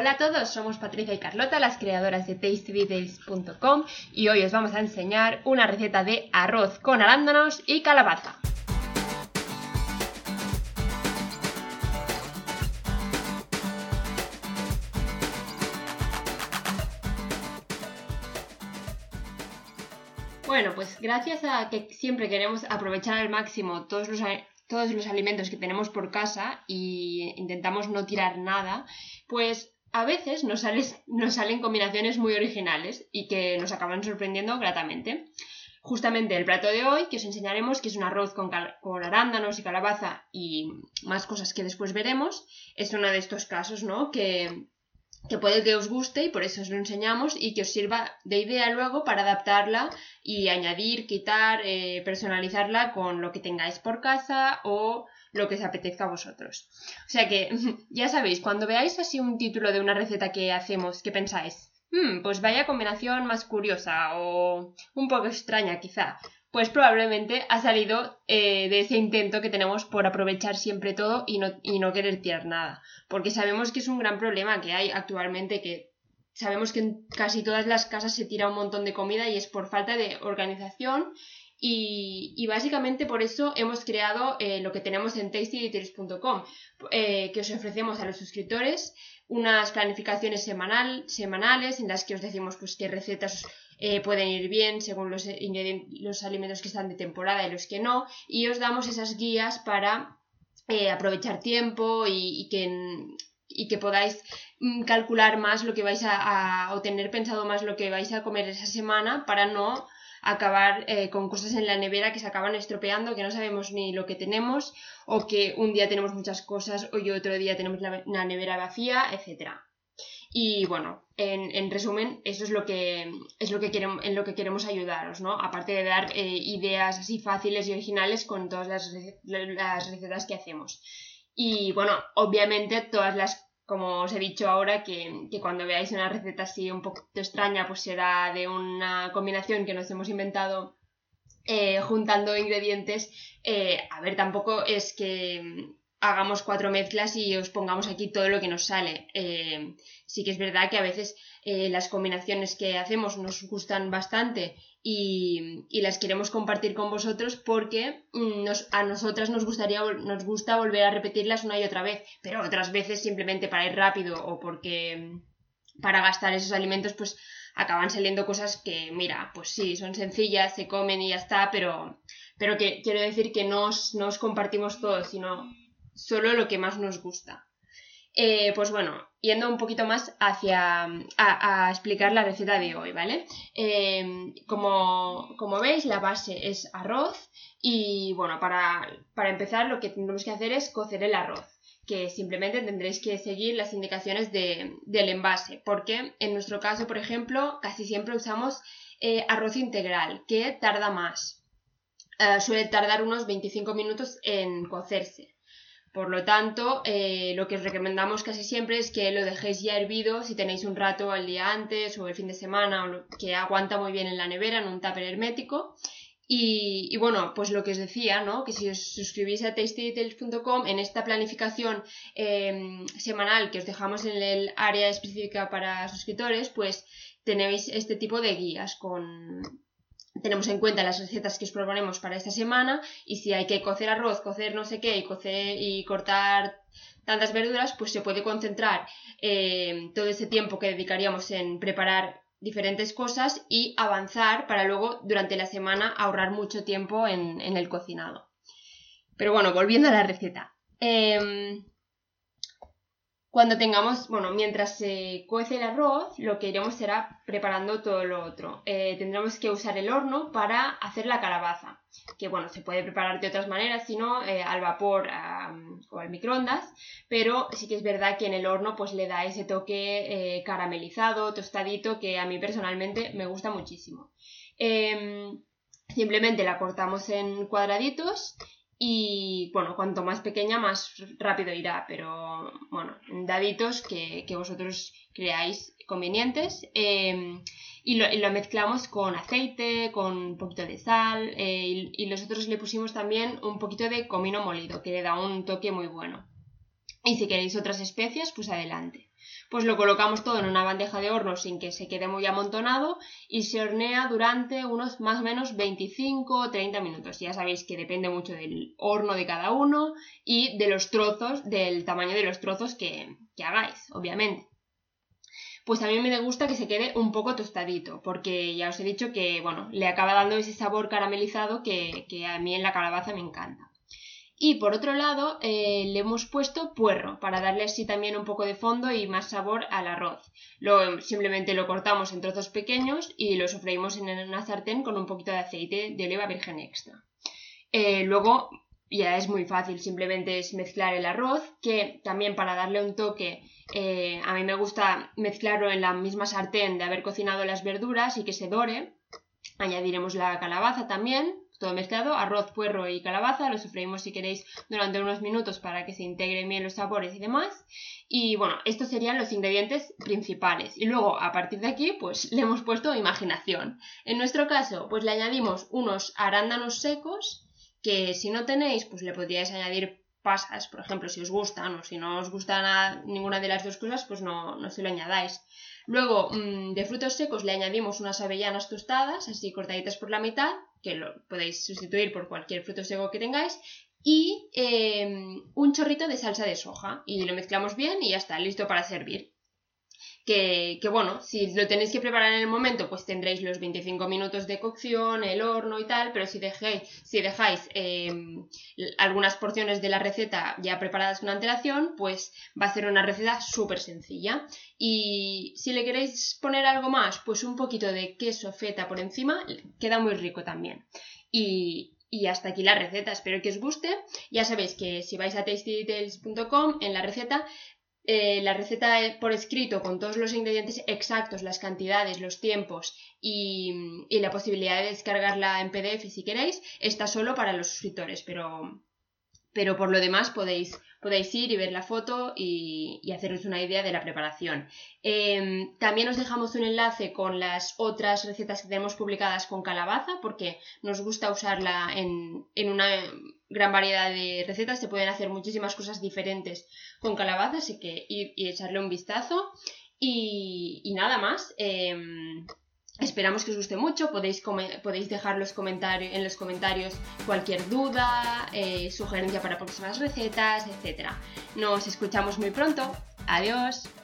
Hola a todos, somos Patricia y Carlota, las creadoras de TastyDetails.com y hoy os vamos a enseñar una receta de arroz con arándanos y calabaza. Bueno, pues gracias a que siempre queremos aprovechar al máximo todos los alimentos que tenemos por casa y intentamos no tirar nada, pues a veces nos salen combinaciones muy originales y que nos acaban sorprendiendo gratamente. Justamente el plato de hoy que os enseñaremos, que es un arroz con arándanos y calabaza y más cosas que después veremos, es uno de estos casos, ¿no? Que puede que os guste y por eso os lo enseñamos y que os sirva de idea luego para adaptarla y añadir, quitar, personalizarla con lo que tengáis por casa o lo que os apetezca a vosotros. O sea que, ya sabéis, cuando veáis así un título de una receta que hacemos, ¿qué pensáis? Pues vaya combinación más curiosa o un poco extraña quizá. Pues probablemente ha salido de ese intento que tenemos por aprovechar siempre todo y no querer tirar nada. Porque sabemos que es un gran problema que hay actualmente, que sabemos que en casi todas las casas se tira un montón de comida y es por falta de organización y básicamente por eso hemos creado lo que tenemos en TastyDetails.com, que os ofrecemos a los suscriptores unas planificaciones semanales en las que os decimos pues qué recetas pueden ir bien según los alimentos que están de temporada y los que no, y os damos esas guías para aprovechar tiempo y que podáis calcular más lo que vais o tener pensado más lo que vais a comer esa semana para no acabar con cosas en la nevera que se acaban estropeando, que no sabemos ni lo que tenemos o que un día tenemos muchas cosas o otro día tenemos la nevera vacía, etcétera. Y bueno, en resumen, eso es lo que queremos ayudaros, ¿no? Aparte de dar ideas así fáciles y originales con todas las recetas que hacemos. Y bueno, obviamente como os he dicho ahora, que cuando veáis una receta así un poquito extraña, pues será de una combinación que nos hemos inventado juntando ingredientes. A ver, tampoco es que hagamos 4 mezclas y os pongamos aquí todo lo que nos sale. Sí que es verdad que a veces las combinaciones que hacemos nos gustan bastante y las queremos compartir con vosotros porque a nosotras nos gusta volver a repetirlas una y otra vez, pero otras veces simplemente para ir rápido o porque para gastar esos alimentos pues acaban saliendo cosas que, mira, pues sí, son sencillas, se comen y ya está, pero que quiero decir que no os compartimos todo, sino solo lo que más nos gusta. Pues bueno, yendo un poquito más a explicar la receta de hoy, ¿vale? Como veis, la base es arroz y bueno, para empezar lo que tendremos que hacer es cocer el arroz, que simplemente tendréis que seguir las indicaciones del envase, porque en nuestro caso, por ejemplo, casi siempre usamos arroz integral, que tarda más. Suele tardar unos 25 minutos en cocerse. Por lo tanto, lo que os recomendamos casi siempre es que lo dejéis ya hervido si tenéis un rato el día antes o el fin de semana, que aguanta muy bien en la nevera, en un tupper hermético. Y bueno, pues lo que os decía, ¿no? Que si os suscribís a TastyDetails.com, en esta planificación semanal que os dejamos en el área específica para suscriptores, pues tenéis este tipo de guías tenemos en cuenta las recetas que os proponemos para esta semana y si hay que cocer arroz, cocer no sé qué y cortar tantas verduras, pues se puede concentrar todo ese tiempo que dedicaríamos en preparar diferentes cosas y avanzar para luego durante la semana ahorrar mucho tiempo en el cocinado. Pero bueno, volviendo a la receta. Mientras se cuece el arroz, lo que iremos será preparando todo lo otro. Tendremos que usar el horno para hacer la calabaza, que bueno, se puede preparar de otras maneras, sino al vapor o al microondas, pero sí que es verdad que en el horno pues le da ese toque caramelizado, tostadito, que a mí personalmente me gusta muchísimo. Simplemente la cortamos en cuadraditos. Y bueno, cuanto más pequeña más rápido irá, pero bueno, en daditos que vosotros creáis convenientes, y lo mezclamos con aceite, con un poquito de sal, y nosotros le pusimos también un poquito de comino molido que le da un toque muy bueno, y si queréis otras especias pues adelante. pues lo colocamos todo en una bandeja de horno sin que se quede muy amontonado y se hornea durante unos más o menos 25 o 30 minutos. Ya sabéis que depende mucho del horno de cada uno y de los trozos, del tamaño de los trozos que hagáis, obviamente. Pues a mí me gusta que se quede un poco tostadito, porque ya os he dicho que, bueno, le acaba dando ese sabor caramelizado que a mí en la calabaza me encanta. Y por otro lado le hemos puesto puerro para darle así también un poco de fondo y más sabor al arroz. Simplemente lo cortamos en trozos pequeños y lo sofreímos en una sartén con un poquito de aceite de oliva virgen extra. Luego ya es muy fácil, simplemente es mezclar el arroz, que también para darle un toque a mí me gusta mezclarlo en la misma sartén de haber cocinado las verduras y que se dore. Añadiremos la calabaza también, todo mezclado, arroz, puerro y calabaza, lo sofreímos si queréis durante unos minutos para que se integren bien los sabores y demás. Y bueno, estos serían los ingredientes principales. Y luego, a partir de aquí, pues le hemos puesto imaginación. En nuestro caso, pues le añadimos unos arándanos secos, que si no tenéis, pues le podríais añadir pasas, por ejemplo, si os gustan, o si no os gusta ninguna de las dos cosas, pues no se lo añadáis. Luego, de frutos secos le añadimos unas avellanas tostadas, así cortaditas por la mitad, que lo podéis sustituir por cualquier fruto seco que tengáis, y un chorrito de salsa de soja, y lo mezclamos bien y ya está, listo para servir. Que bueno, si lo tenéis que preparar en el momento, pues tendréis los 25 minutos de cocción, el horno y tal, pero si dejáis algunas porciones de la receta ya preparadas con antelación, pues va a ser una receta súper sencilla. Y si le queréis poner algo más, pues un poquito de queso feta por encima, queda muy rico también. Y hasta aquí la receta, espero que os guste. Ya sabéis que si vais a tastydetails.com, en la receta por escrito con todos los ingredientes exactos, las cantidades, los tiempos y la posibilidad de descargarla en PDF si queréis, está solo para los suscriptores, pero por lo demás podéis ir y ver la foto y haceros una idea de la preparación. También os dejamos un enlace con las otras recetas que tenemos publicadas con calabaza, porque nos gusta usarla en una gran variedad de recetas. Se pueden hacer muchísimas cosas diferentes con calabaza, así que ir y echarle un vistazo. Y nada más. Esperamos que os guste mucho, podéis dejar en los comentarios cualquier duda, sugerencia para próximas recetas, etc. Nos escuchamos muy pronto. Adiós.